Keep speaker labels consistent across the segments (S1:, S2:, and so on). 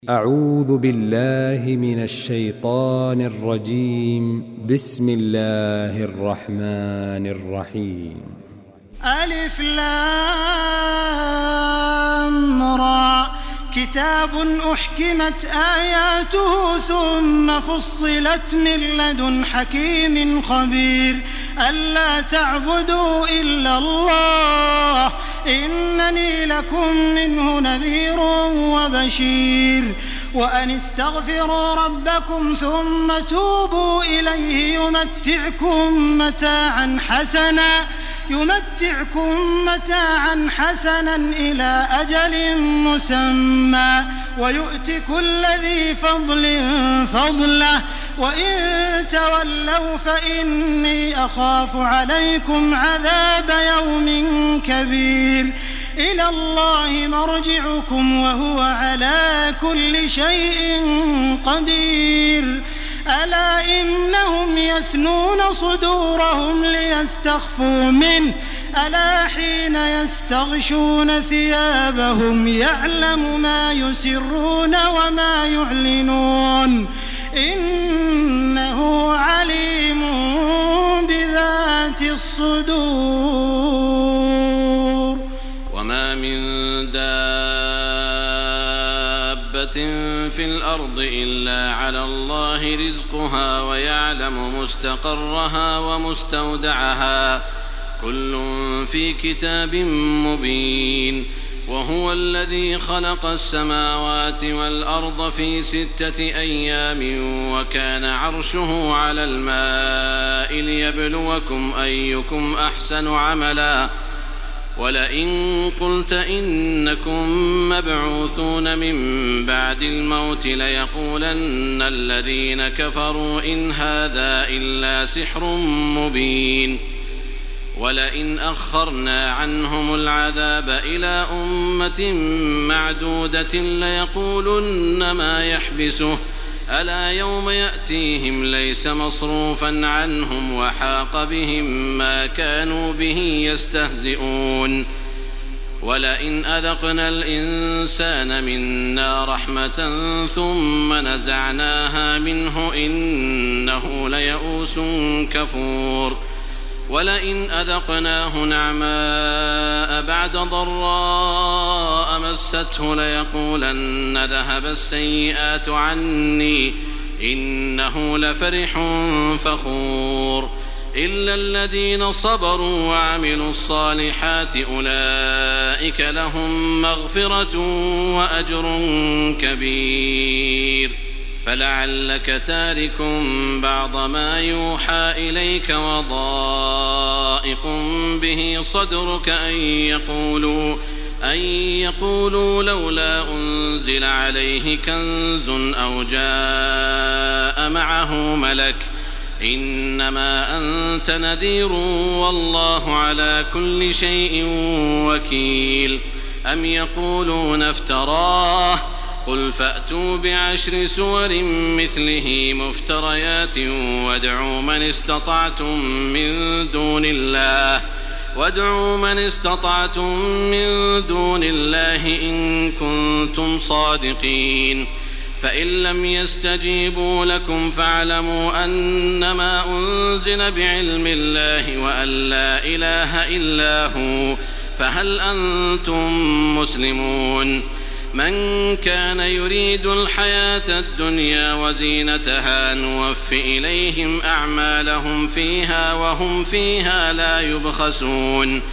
S1: أعوذ بالله من الشيطان الرجيم. بسم الله الرحمن الرحيم.
S2: ألف لام را كتاب أحكمت آياته ثم فصلت من لدن حكيم خبير ألا تعبدوا إلا الله إنني لكم منه نذير وبشير وأن استغفروا ربكم ثم توبوا إليه يمتعكم متاعا حسنا إلى أجل مسمى ويؤت كل ذي فضل فضله وإن تولوا فإني أخاف عليكم عذاب يوم كبير إلى الله مرجعكم وهو على كل شيء قدير ألا إنهم يثنون صدورهم ليستخفوا منه ألا حين يستغشون ثيابهم يعلم ما يسرون وما يعلنون إنه عليم بذات الصدور.
S3: وما من دابة في الأرض إلا على الله رزقها ويعلم مستقرها ومستودعها كل في كتاب مبين. وهو الذي خلق السماوات والأرض في 6 أيام وكان عرشه على الماء ليبلوكم أيكم أحسن عملا ولئن قلت إنكم مبعوثون من بعد الموت ليقولن الذين كفروا إن هذا إلا سحر مبين. ولئن أخرنا عنهم العذاب إلى أمة معدودة ليقولن ما يحبسه ألا يوم يأتيهم ليس مصروفا عنهم وحاق بهم ما كانوا به يستهزئون. ولئن أذقنا الإنسان منا رحمة ثم نزعناها منه إنه ليئوس كفور. ولئن أذقناه نعماء بعد ضراء مسته ليقولن ذهب السيئات عني إنه لفرح فخور. إلا الذين صبروا وعملوا الصالحات أولئك لهم مغفرة وأجر كبير. فلعلك تارك بعض ما يوحى إليك وضائق به صدرك أن يقولوا لولا أنزل عليه كنز أو جاء معه ملك إنما أنت نذير والله على كل شيء وكيل. أم يقولون افتراه قل فأتوا ب10 سور مثله مفتريات وادعوا من استطعتم من دون الله إن كنتم صادقين. فإن لم يستجيبوا لكم فاعلموا أنما أنزل بعلم الله وأن لا إله إلا هو فهل أنتم مسلمون. من كان يريد الحياة الدنيا وزينتها نوف إليهم أعمالهم فيها وهم فيها لا يبخسون.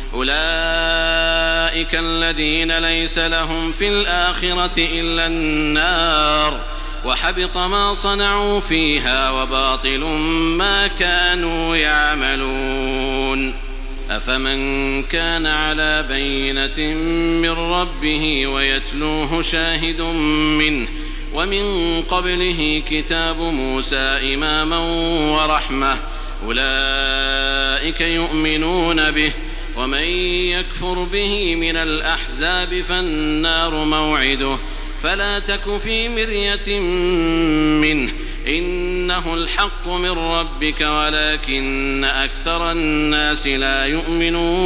S3: أولئك الذين ليس لهم في الآخرة إلا النار وحبط ما صنعوا فيها وباطل ما كانوا يعملون. أفمن كان على بينة من ربه ويتلوه شاهد منه ومن قبله كتاب موسى إماما ورحمة أولئك يؤمنون به. ومن يكفر به من الأحزاب فالنار موعده فلا تك في مرية منه إنه الحق من ربك ولكن أكثر الناس لا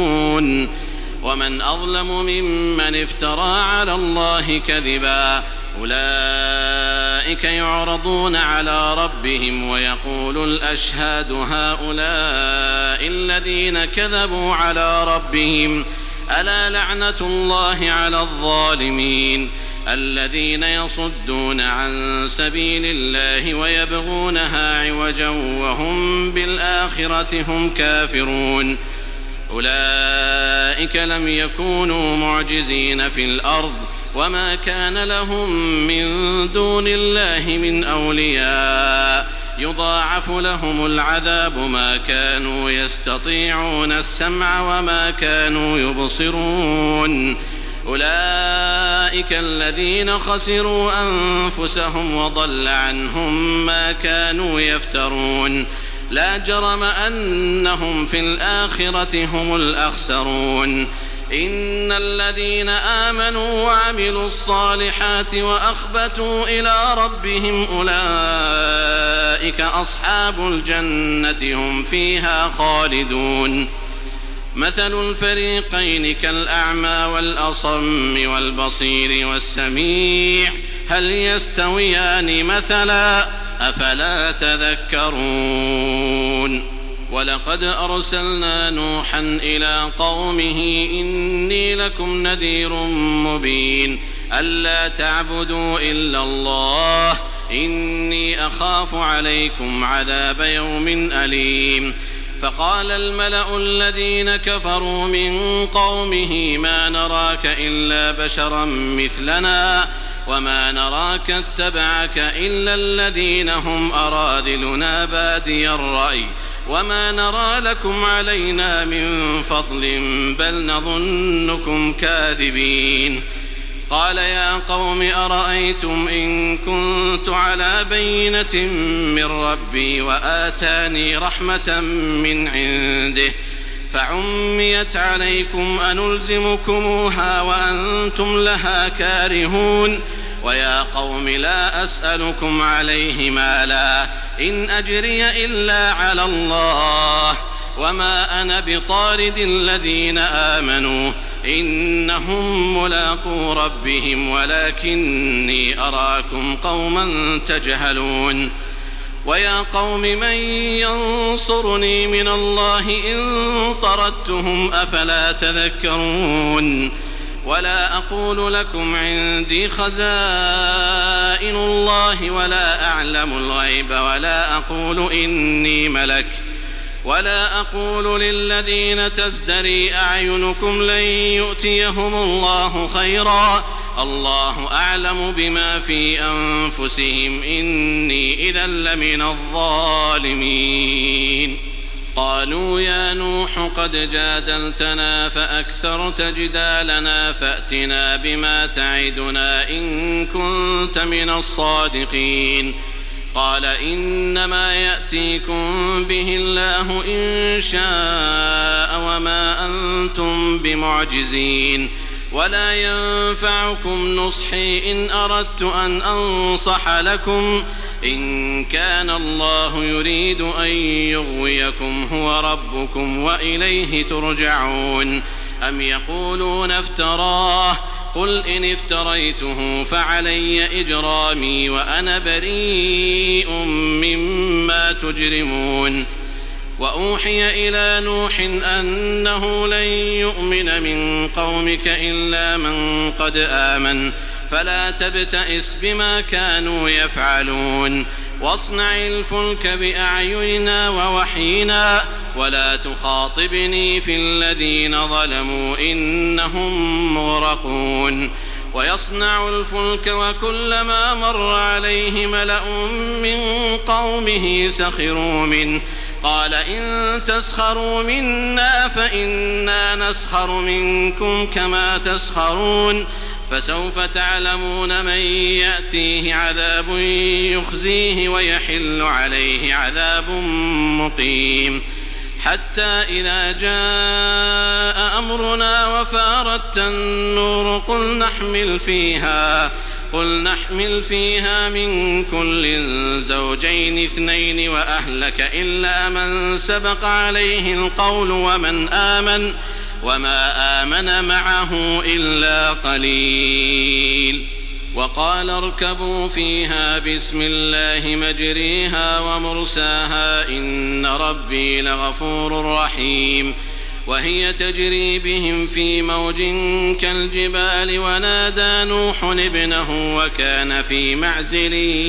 S3: يؤمنون. ومن أظلم ممن افترى على الله كذبا أولئك يعرضون على ربهم ويقول الأشهاد هؤلاء الذين كذبوا على ربهم ألا لعنة الله على الظالمين الذين يصدون عن سبيل الله ويبغونها عوجا وهم بالآخرة هم كافرون أولئك لم يكونوا معجزين في الأرض وما كان لهم من دون الله من أولياء يضاعف لهم العذاب ما كانوا يستطيعون السمع وما كانوا يبصرون أولئك الذين خسروا أنفسهم وضل عنهم ما كانوا يفترون لا جرم أنهم في الآخرة هم الأخسرون إن الذين آمنوا وعملوا الصالحات وأخبتوا إلى ربهم أولئك أصحاب الجنة هم فيها خالدون مثل الفريقين كالأعمى والأصم والبصير والسميع هل يستويان مثلا أفلا تذكرون ولقد أرسلنا نوحا إلى قومه إني لكم نذير مبين ألا تعبدوا إلا الله إني أخاف عليكم عذاب يوم أليم فقال الملأ الذين كفروا من قومه ما نراك إلا بشرا مثلنا وما نراك اتبعك إلا الذين هم أراذلنا بادي الرأي وما نرى لكم علينا من فضل بل نظنكم كاذبين قال يا قوم أرأيتم إن كنت على بينة من ربي وآتاني رحمة من عنده فعميت عليكم أنلزمكموها وأنتم لها كارهون ويا قوم لا أسألكم عليه مالا إن أجري إلا على الله وما أنا بطارد الذين آمنوا إنهم ملاقو ربهم ولكني أراكم قوما تجهلون ويا قوم من ينصرني من الله إن طردتهم أفلا تذكرون ولا أقول لكم عندي خزائن الله ولا أعلم الغيب ولا أقول إني ملك ولا أقول للذين تزدري أعينكم لن يؤتيهم الله خيرا الله أعلم بما في أنفسهم إني إذا لمن الظالمين قالوا يا نوح قد جادلتنا فأكثرت جدالنا فأتنا بما تعدنا إن كنت من الصادقين قال إنما يأتيكم به الله إن شاء وما أنتم بمعجزين ولا ينفعكم نصحي إن أردت أن أنصح لكم إن كان الله يريد أن يغويكم هو ربكم وإليه ترجعون أم يقولون افتراه قل إن افتريته فعلي إجرامي وأنا بريء مما تجرمون وأوحي إلى نوح أنه لن يؤمن من قومك إلا من قد آمن فلا تبتئس بما كانوا يفعلون واصنع الفلك بأعيننا ووحينا ولا تخاطبني في الذين ظلموا إنهم مغرقون ويصنع الفلك وكلما مر عليه ملأ من قومه سخروا منه قال إن تسخروا منا فإنا نسخر منكم كما تسخرون فسوف تعلمون من يأتيه عذاب يخزيه ويحل عليه عذاب مقيم حتى إذا جاء أمرنا وفارت النور قل نحمل فيها من كل زوجين اثنين وأهلك إلا من سبق عليه القول وما آمن معه إلا قليل وقال اركبوا فيها بسم الله مجريها ومرساها إن ربي لغفور رحيم وهي تجري بهم في موج كالجبال ونادى نوح ابنه وكان في معزل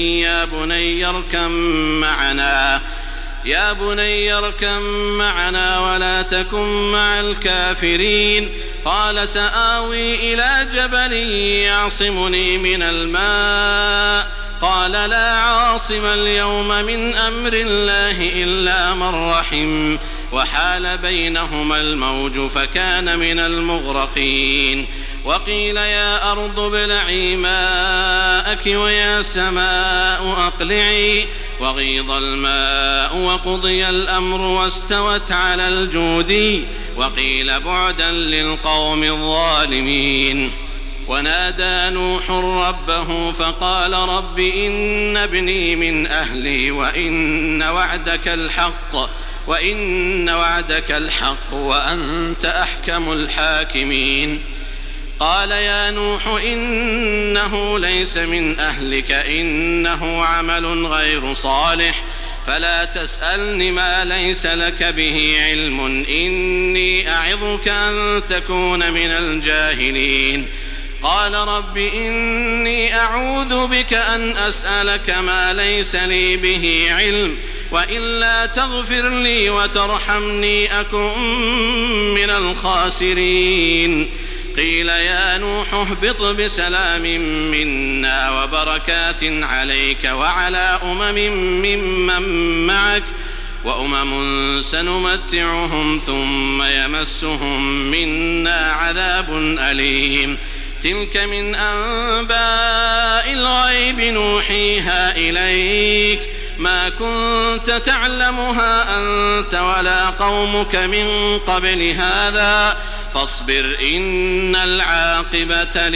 S3: يا بني اركب معنا ولا تكن مع الكافرين قال سآوي إلى جبل يعصمني من الماء قال لا عاصم اليوم من أمر الله إلا من رحم وحال بينهما الموج فكان من المغرقين وقيل يا أرض ابلعي ماءك ويا سماء أقلعي وغيض الماء وقضي الأمر واستوت على الجودي وقيل بعدا للقوم الظالمين ونادى نوح ربه فقال رب إن ابني من أهلي وإن وعدك الحق وأنت أحكم الحاكمين قال يا نوح إنه ليس من أهلك إنه عمل غير صالح فلا تسألني ما ليس لك به علم إني أعظك أن تكون من الجاهلين قال رب إني أعوذ بك أن أسألك ما ليس لي به علم وإلا تغفر لي وترحمني أكن من الخاسرين قيل يا نوح اهبط بسلام منا وبركات عليك وعلى ممن معك وأمم سنمتعهم ثم يمسهم منا عذاب أليم تلك من أنباء الغيب نوحيها إليك ما كنت تعلمها أنت ولا قومك من قبل هذا فاصبر إن العاقبة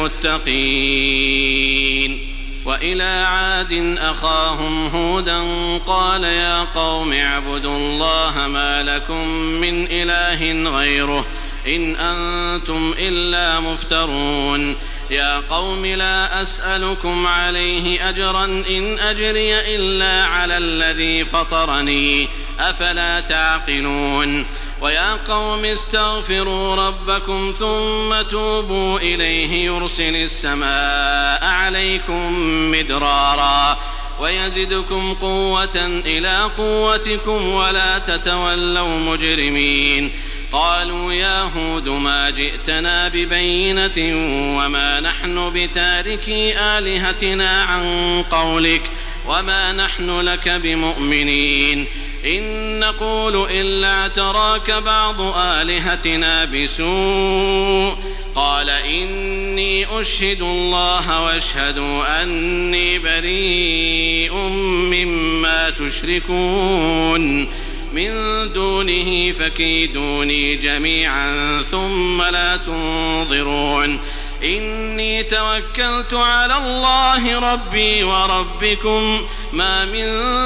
S3: للمتقين وإلى عاد أخاهم هودا قال يا قوم اعبدوا الله ما لكم من إله غيره إن أنتم إلا مفترون يا قوم لا أسألكم عليه أجرا إن أجري إلا على الذي فطرني أفلا تعقلون ويا قوم استغفروا ربكم ثم توبوا إليه يرسل السماء عليكم مدرارا ويزدكم قوة إلى قوتكم ولا تتولوا مجرمين قالوا يا هود ما جئتنا ببينة وما نحن بتاركي آلهتنا عن قولك وما نحن لك بمؤمنين إن نقول إلا اعتراك بعض آلهتنا بسوء قال إني أشهد الله واشهدوا أني بريء مما تشركون من دونه فكيدوني جميعا ثم لا تنظرون إني توكلت على الله ربي وربكم ما من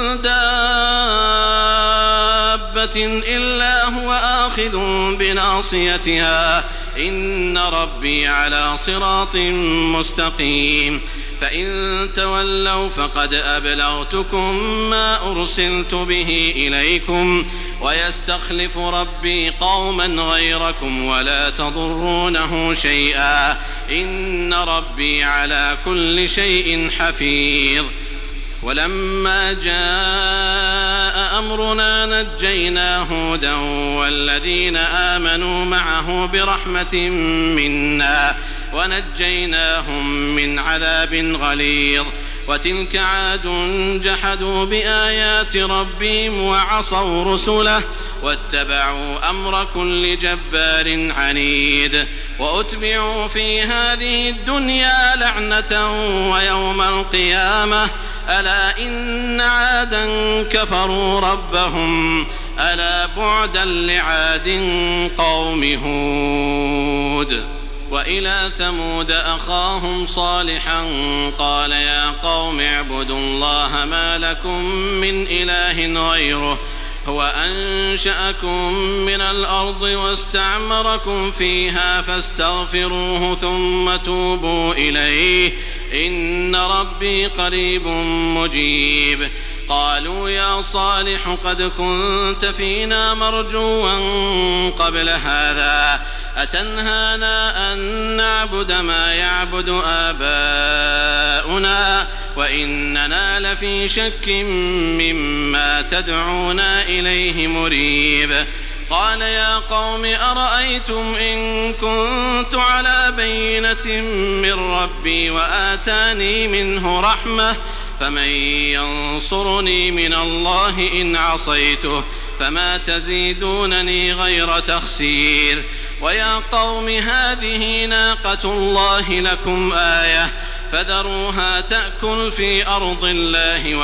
S3: دابة إلا هو آخذ بناصيتها إن ربي على صراط مستقيم فإن تولوا فقد أبلغتكم ما أرسلت به إليكم ويستخلف ربي قوما غيركم ولا تضرونه شيئا إن ربي على كل شيء حفيظ ولما جاء أمرنا نجينا هودا والذين آمنوا معه برحمة منا ونجيناهم من عذاب غليظ وتلك عاد جحدوا بآيات ربهم وعصوا رسله واتبعوا أمر كل جبار عنيد وأتبعوا في هذه الدنيا لعنة ويوم القيامة ألا إن عادا كفروا ربهم ألا بعدا لعاد قوم هود وإلى ثمود أخاهم صالحا قال يا قوم اعبدوا الله ما لكم من إله غيره هو أنشأكم من الأرض واستعمركم فيها فاستغفروه ثم توبوا إليه إن ربي قريب مجيب. قالوا يا صالح قد كنت فينا مرجوا قبل هذا أتنهانا أن نعبد ما يعبد آباؤنا وإننا لفي شك مما تدعونا إليه مريب. قال يا قوم أرأيتم إن كنت على بينة من ربي وآتاني منه رحمة فمن ينصرني من الله إن عصيته فما تزيدونني غير تخسير. ويا قوم هذه ناقة الله لكم آية فذروها تأكل في أرض الله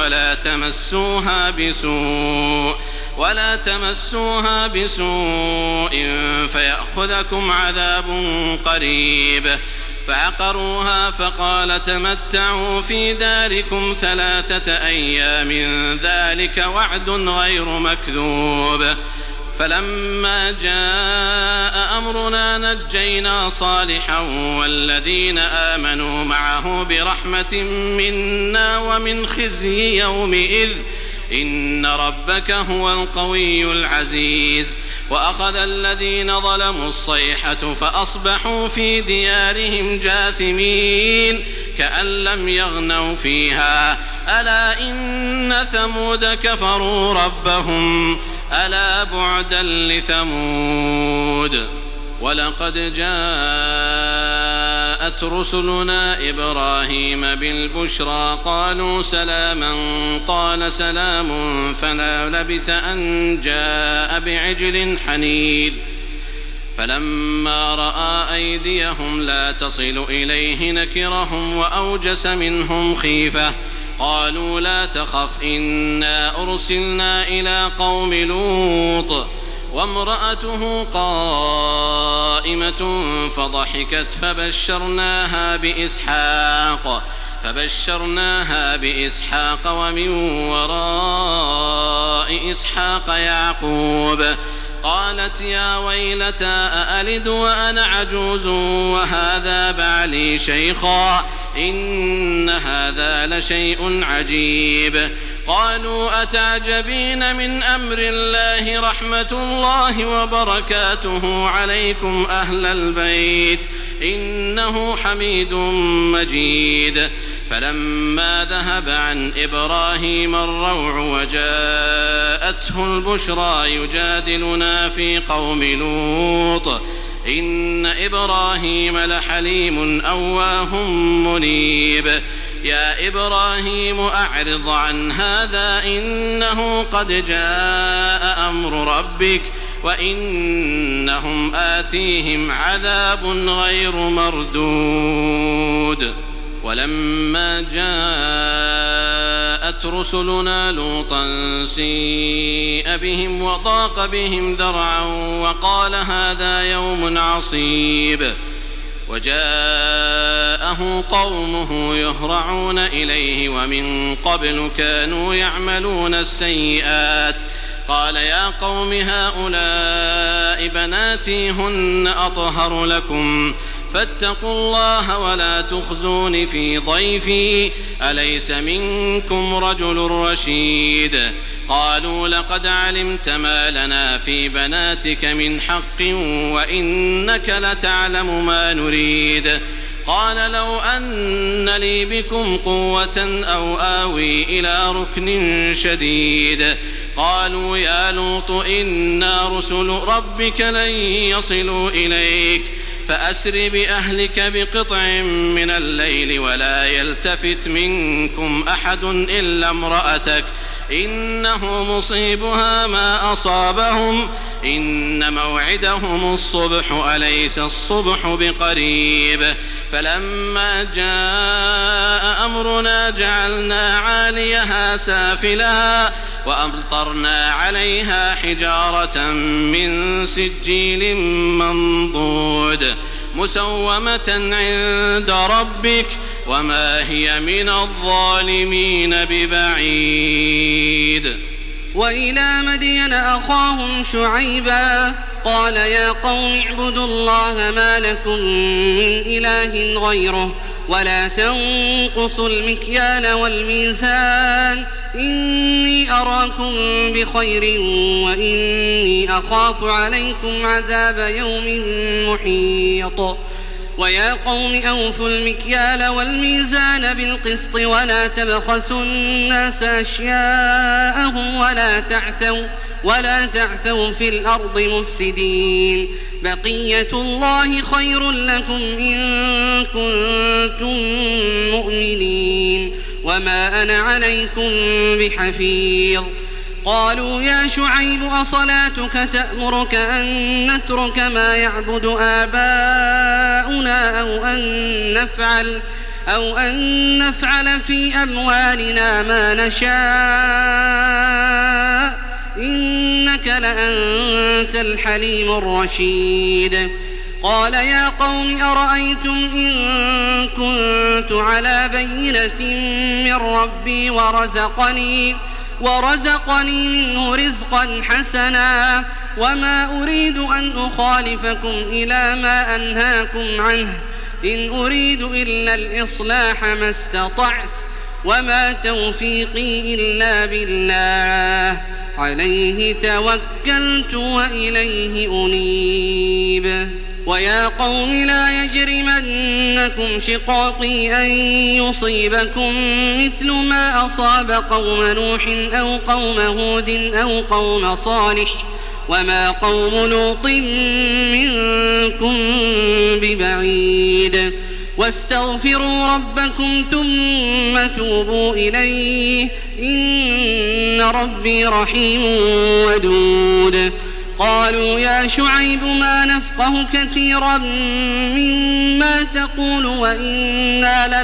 S3: ولا تمسوها بسوء فيأخذكم عذاب قريب. فعقروها فقال تمتعوا في داركم 3 أيام ذلك وعد غير مكذوب. فلما جاء أمرنا نجينا صالحا والذين آمنوا معه برحمة منا ومن خزي يومئذ إن ربك هو القوي العزيز. وأخذ الذين ظلموا الصيحة فأصبحوا في ديارهم جاثمين كأن لم يغنوا فيها ألا إن ثمود كفروا ربهم ألا بعدا لثمود. ولقد جاءت رسلنا إبراهيم بالبشرى قالوا سلاما قال سلام فلا لبث أن جاء بعجل حنيذ. فلما رأى أيديهم لا تصل إليه نكرهم وأوجس منهم خيفة قالوا لا تخف إنا أرسلنا إلى قوم لوط وامرأته قائمة فضحكت فبشرناها بإسحاق ومن وراء إسحاق يعقوب. قالت يا ويلتى أألد وأنا عجوز وهذا بعلي شيخا إن هذا لشيء عجيب. قالوا أتعجبين من أمر الله رحمة الله وبركاته عليكم أهل البيت إنه حميد مجيد. فلما ذهب عن إبراهيم الروع وجاءته البشرى يجادلنا في قوم لوط إن إبراهيم لحليم أواه منيب. يا إبراهيم أعرض عن هذا إنه قد جاء أمر ربك وإنهم آتيهم عذاب غير مردود. ولما جاءت رسلنا لوطا سيء بهم وضاق بهم ذرعا وقال هذا يوم عصيب. وجاءه قومه يهرعون إليه ومن قبل كانوا يعملون السيئات. قال يا قوم هؤلاء بناتي هن أطهر لكم فاتقوا الله ولا تخزون في ضيفي أليس منكم رجل رشيد. قالوا لقد علمت ما لنا في بناتك من حق وإنك لتعلم ما نريد. قال لو أن لي بكم قوة أو آوي إلى ركن شديد. قالوا يا لوط إنا رسل ربك لن يصلوا إليك فأسر بأهلك بقطع من الليل ولا يلتفت منكم أحد إلا امرأتك إنه مصيبها ما أصابهم إن موعدهم الصبح أليس الصبح بقريب. فلما جاء أمرنا جعلنا عاليها سافلها وأمطرنا عليها حجارة من سجيل منضود مسومة عند ربك وما هي من الظالمين ببعيد.
S4: وإلى مدين أخاهم شعيبا قال يا قوم اعبدوا الله ما لكم من إله غيره ولا تنقصوا المكيال والميزان إني أراكم بخير وإني أخاف عليكم عذاب يوم محيط ويا قوم أوفوا المكيال والميزان بالقسط ولا تبخسوا الناس أشياءهم ولا تعثوا في الأرض مفسدين بقية الله خير لكم إن كنتم مؤمنين وما أنا عليكم بحفيظ قالوا يا شعيب أصلاتك تأمرك أن نترك ما يعبد آباؤنا أو أن نفعل في أموالنا ما نشاء إنك لأنت الحليم الرشيد قال يا قوم أرأيتم إن كنت على بينة من ربي ورزقني منه رزقا حسنا وما أريد أن أخالفكم إلى ما أنهاكم عنه إن أريد إلا الإصلاح ما استطعت وما توفيقي إلا بالله عليه توكلت وإليه أنيب ويا قوم لا يجرمنكم شقاقي أن يصيبكم مثل ما أصاب قوم نوح أو قوم هود أو قوم صالح وما قوم لوط منكم ببعيد واستغفروا ربكم ثم توبوا إليه إن ربي رحيم ودود قالوا يا شعيب ما نفقه كثيرا مما تقول وإنا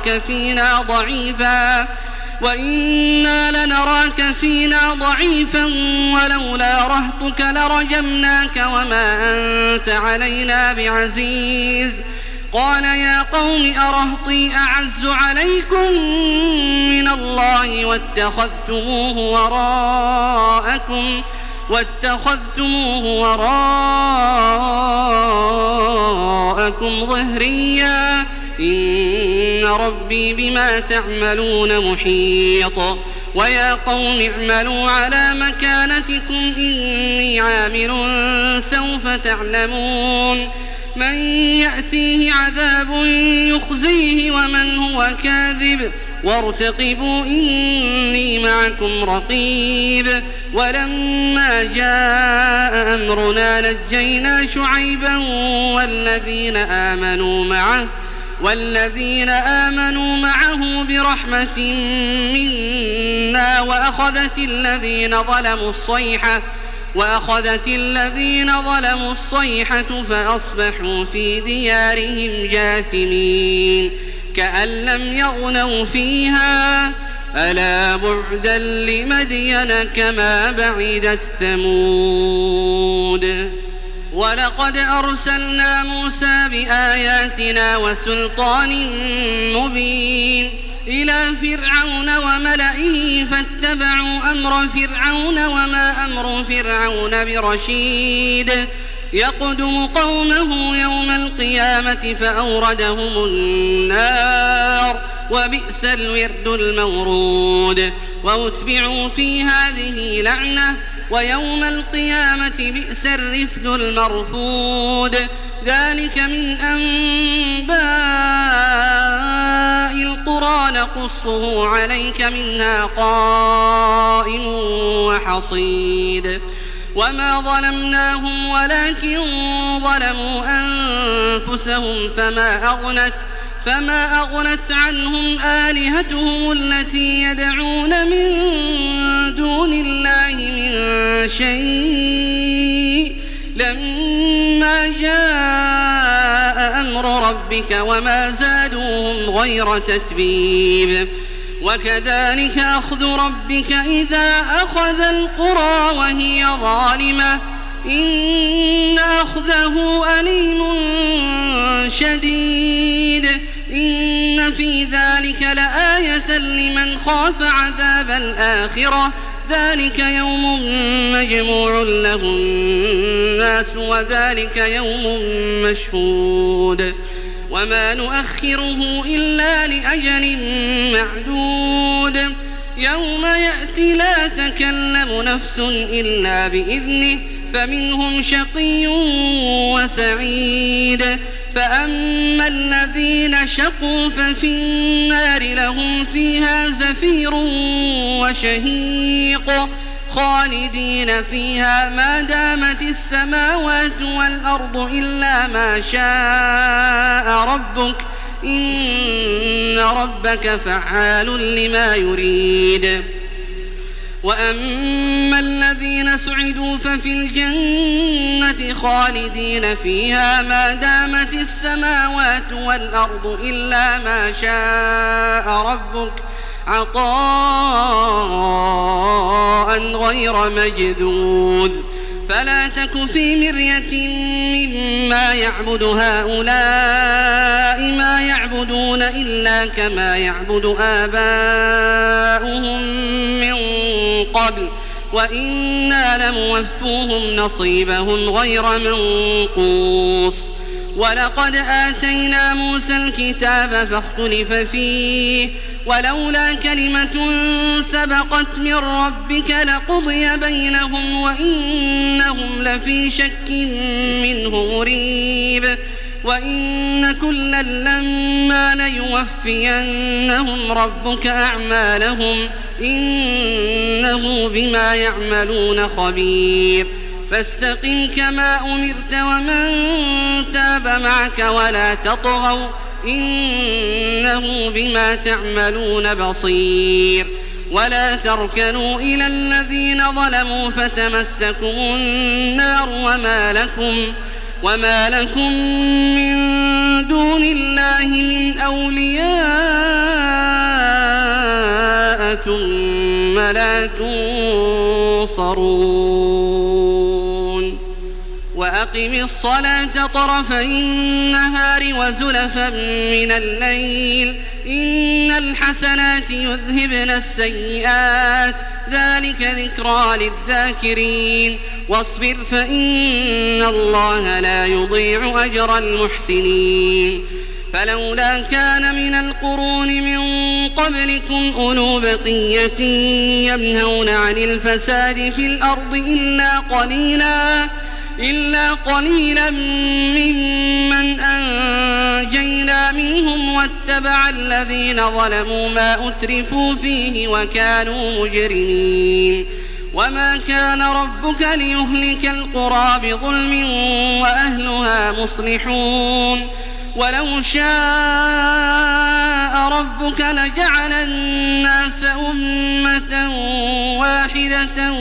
S4: لنراك فينا ضعيفا ولولا رهطك لرجمناك وما أنت علينا بعزيز قال يا قوم أرهطي أعز عليكم من الله واتخذتموه وراءكم ظهريا إن ربي بما تعملون محيط ويا قوم اعملوا على مكانتكم إني عامل سوف تعلمون من يأتيه عذاب يخزيه ومن هو كاذب وارتقبوا إني معكم رقيب ولما جاء أمرنا نجينا شعيبا والذين آمنوا معه برحمة منا وأخذت الذين ظلموا الصيحة فأصبحوا في ديارهم جاثمين كأن لم يغنوا فيها ألا بعدا لمدين كما بعدت ثمود ولقد أرسلنا موسى بآياتنا وسلطان مبين إلى فرعون وملئه فاتبعوا أمر فرعون وما أمر فرعون برشيد يقدم قومه يوم القيامة فأوردهم النار وبئس الورد المورود وأتبعوا في هذه لعنة ويوم القيامة بئس الرفد المرفود ذلك من أنباء القرى نقصه عليك منها قائم وحصيد وما ظلمناهم ولكن ظلموا أنفسهم فما أغنت عنهم آلهتهم التي يدعون من دون الله من شيء لما جاء أمر ربك وما زادوهم غير تتبيب وكذلك أخذ ربك إذا أخذ القرى وهي ظالمة إن أخذه أليم شديد إن في ذلك لآية لمن خاف عذاب الآخرة ذلك يوم مجموع له الناس وذلك يوم مشهود وما نؤخره إلا لأجل معدود يوم يأتي لا تكلم نفس إلا بإذنه فمنهم شقي وسعيد فأما الذين شقوا ففي النار لهم فيها زفير وشهيق خالدين فيها ما دامت السماوات والأرض إلا ما شاء ربك إن ربك فعال لما يريد وأما الذين سعدوا ففي الجنة خالدين فيها ما دامت السماوات والأرض إلا ما شاء ربك عطاء غير مجدود فلا تك في مرية مما يعبد هؤلاء ما يعبدون إلا كما يعبد آباؤهم من قبل وإنا لموفوهم نصيبهم غير منقوص ولقد آتينا موسى الكتاب فاختلف فيه ولولا كلمة سبقت من ربك لقضي بينهم وإنهم لفي شك منه مريب وإن كلا لما ليوفينهم ربك أعمالهم إنه بما يعملون خبير فاستقم كما أمرت ومن تاب معك ولا تطغوا إنه بما تعملون بصير ولا تركنوا إلى الذين ظلموا فتمسكم النار وما لكم من دون الله من أولياء ثم لا تنصرون وأقم الصلاة طرفي النهار وزلفا من الليل إن الحسنات يذهبن السيئات ذلك ذكرى للذاكرين واصبر فإن الله لا يضيع أجر المحسنين فلولا كان من القرون من قبلكم أولو بقية ينهون عن الفساد في الأرض إلا قليلا ممن أنجينا منهم واتبع الذين ظلموا ما أترفوا فيه وكانوا مجرمين وما كان ربك ليهلك القرى بظلم وأهلها مصلحون ولو شاء ربك لجعل الناس أمة واحدة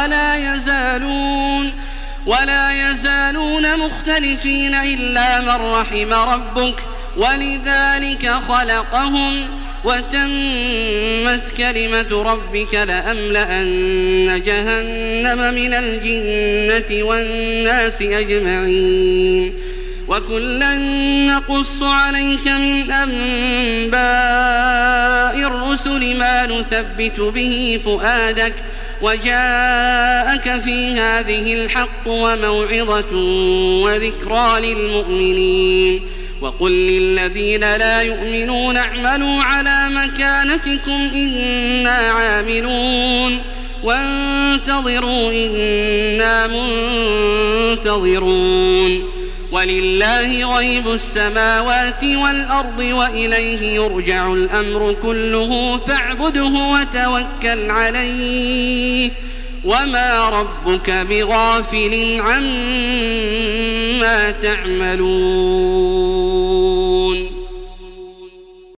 S4: ولا يزالون مختلفين إلا من رحم ربك ولذلك خلقهم وتمت كلمة ربك لأملأن جهنم من الجنة والناس أجمعين وكلا نقص عليك من أنباء الرسل ما نثبت به فؤادك وجاءك في هذه الحق وموعظة وذكرى للمؤمنين وقل للذين لا يؤمنون اعملوا على مكانتكم إنا عاملون وانتظروا إنا منتظرون ولله غيب السماوات والأرض وإليه يرجع الأمر كله فاعبده وتوكل عليه وما ربك بغافل عما تعملون